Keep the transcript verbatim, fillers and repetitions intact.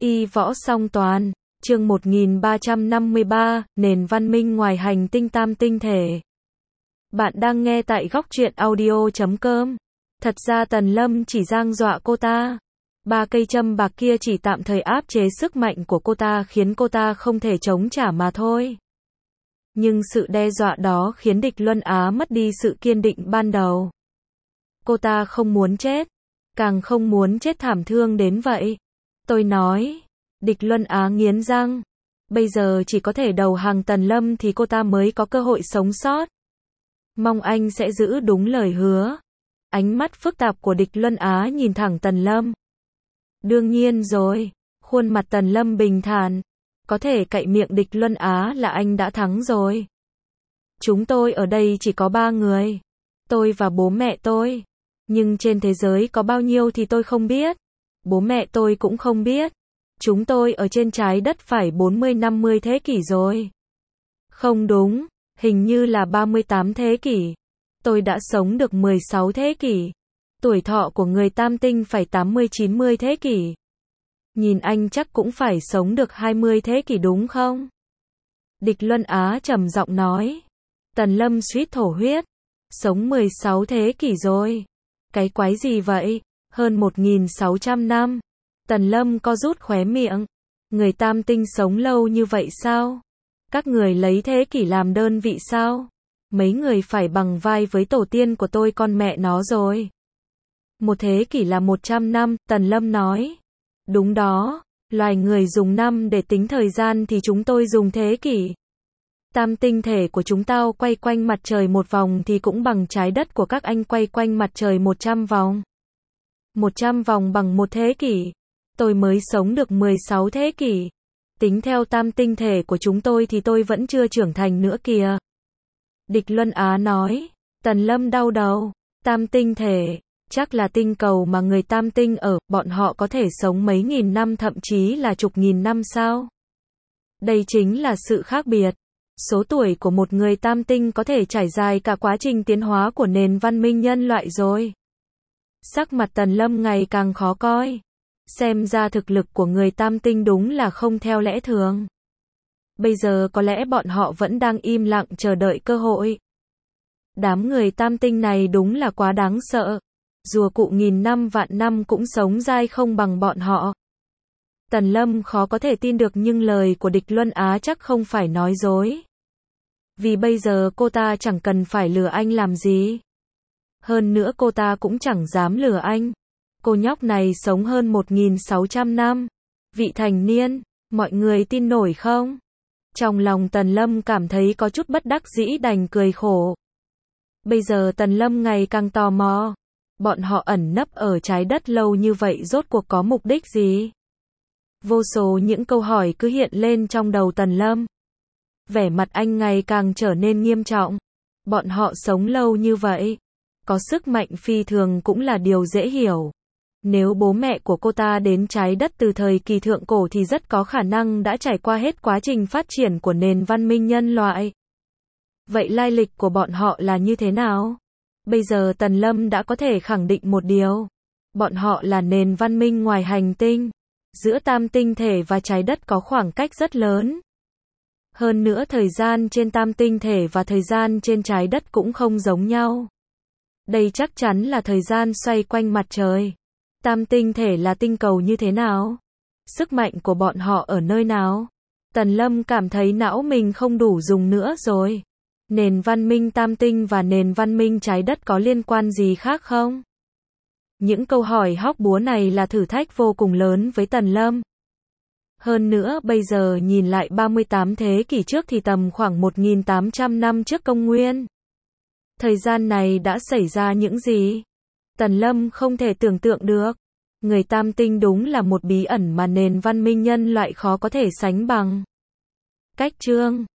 Y võ song toàn, chương một nghìn ba trăm năm mươi ba, nền văn minh ngoài hành tinh tam tinh thể. Bạn đang nghe tại góc truyện audio chấm com. Thật ra Tần Lâm chỉ giang dọa cô ta. Ba cây châm bạc kia chỉ tạm thời áp chế sức mạnh của cô ta, khiến cô ta không thể chống trả mà thôi. Nhưng sự đe dọa đó khiến địch Luân Á mất đi sự kiên định ban đầu. Cô ta không muốn chết, càng không muốn chết thảm thương đến vậy. Tôi nói, địch Luân Á nghiến răng. Bây giờ chỉ có thể đầu hàng Tần Lâm thì cô ta mới có cơ hội sống sót. Mong anh sẽ giữ đúng lời hứa. Ánh mắt phức tạp của địch Luân Á nhìn thẳng Tần Lâm. Đương nhiên rồi, khuôn mặt Tần Lâm bình thản. Có thể cậy miệng địch Luân Á là anh đã thắng rồi. Chúng tôi ở đây chỉ có ba người. Tôi và bố mẹ tôi. Nhưng trên thế giới có bao nhiêu thì tôi không biết. Bố mẹ tôi cũng không biết. Chúng tôi ở trên trái đất phải bốn mươi năm mươi thế kỷ rồi. Không đúng, hình như là ba mươi tám thế kỷ. Tôi đã sống được mười sáu thế kỷ. Tuổi thọ của người tam tinh phải tám mươi chín mươi thế kỷ. Nhìn anh chắc cũng phải sống được hai mươi thế kỷ đúng không? Địch Luân Á trầm giọng nói. Tần Lâm suýt thổ huyết. Sống mười sáu thế kỷ rồi. Cái quái gì vậy? Hơn một nghìn sáu trăm năm. Tần Lâm co rút khóe miệng. Người tam tinh sống lâu như vậy sao? Các người lấy thế kỷ làm đơn vị sao? Mấy người phải bằng vai với tổ tiên của tôi con mẹ nó rồi. Một thế kỷ là một trăm năm, Tần Lâm nói. Đúng đó, loài người dùng năm để tính thời gian thì chúng tôi dùng thế kỷ. Tam tinh thể của chúng tao quay quanh mặt trời một vòng thì cũng bằng trái đất của các anh quay quanh mặt trời một trăm vòng. một trăm vòng bằng một thế kỷ. Tôi mới sống được mười sáu thế kỷ. Tính theo tam tinh thể của chúng tôi thì tôi vẫn chưa trưởng thành nữa kìa. Địch Luân Á nói. Tần Lâm đau đầu. Tam tinh thể, chắc là tinh cầu mà người tam tinh ở, bọn họ có thể sống mấy nghìn năm thậm chí là chục nghìn năm sao? Đây chính là sự khác biệt. Số tuổi của một người tam tinh có thể trải dài cả quá trình tiến hóa của nền văn minh nhân loại rồi. Sắc mặt Tần Lâm ngày càng khó coi. Xem ra thực lực của người tam tinh đúng là không theo lẽ thường. Bây giờ có lẽ bọn họ vẫn đang im lặng chờ đợi cơ hội. Đám người tam tinh này đúng là quá đáng sợ. Rùa cụ nghìn năm vạn năm cũng sống dai không bằng bọn họ. Tần Lâm khó có thể tin được nhưng lời của địch Luân Á chắc không phải nói dối. Vì bây giờ cô ta chẳng cần phải lừa anh làm gì. Hơn nữa cô ta cũng chẳng dám lừa anh. Cô nhóc này sống hơn một nghìn sáu trăm năm. Vị thành niên, mọi người tin nổi không? Trong lòng Tần Lâm cảm thấy có chút bất đắc dĩ đành cười khổ. Bây giờ Tần Lâm ngày càng tò mò. Bọn họ ẩn nấp ở trái đất lâu như vậy rốt cuộc có mục đích gì? Vô số những câu hỏi cứ hiện lên trong đầu Tần Lâm. Vẻ mặt anh ngày càng trở nên nghiêm trọng. Bọn họ sống lâu như vậy. Có sức mạnh phi thường cũng là điều dễ hiểu. Nếu bố mẹ của cô ta đến trái đất từ thời kỳ thượng cổ thì rất có khả năng đã trải qua hết quá trình phát triển của nền văn minh nhân loại. Vậy lai lịch của bọn họ là như thế nào? Bây giờ Tần Lâm đã có thể khẳng định một điều. Bọn họ là nền văn minh ngoài hành tinh. Giữa tam tinh thể và trái đất có khoảng cách rất lớn. Hơn nữa thời gian trên tam tinh thể và thời gian trên trái đất cũng không giống nhau. Đây chắc chắn là thời gian xoay quanh mặt trời. Tam tinh thể là tinh cầu như thế nào? Sức mạnh của bọn họ ở nơi nào? Tần Lâm cảm thấy não mình không đủ dùng nữa rồi. Nền văn minh tam tinh và nền văn minh trái đất có liên quan gì khác không? Những câu hỏi hóc búa này là thử thách vô cùng lớn với Tần Lâm. Hơn nữa bây giờ nhìn lại ba mươi tám thế kỷ trước thì tầm khoảng một nghìn tám trăm năm trước công nguyên. Thời gian này đã xảy ra những gì? Tần Lâm không thể tưởng tượng được. Người tam tinh đúng là một bí ẩn mà nền văn minh nhân loại khó có thể sánh bằng. Cách chương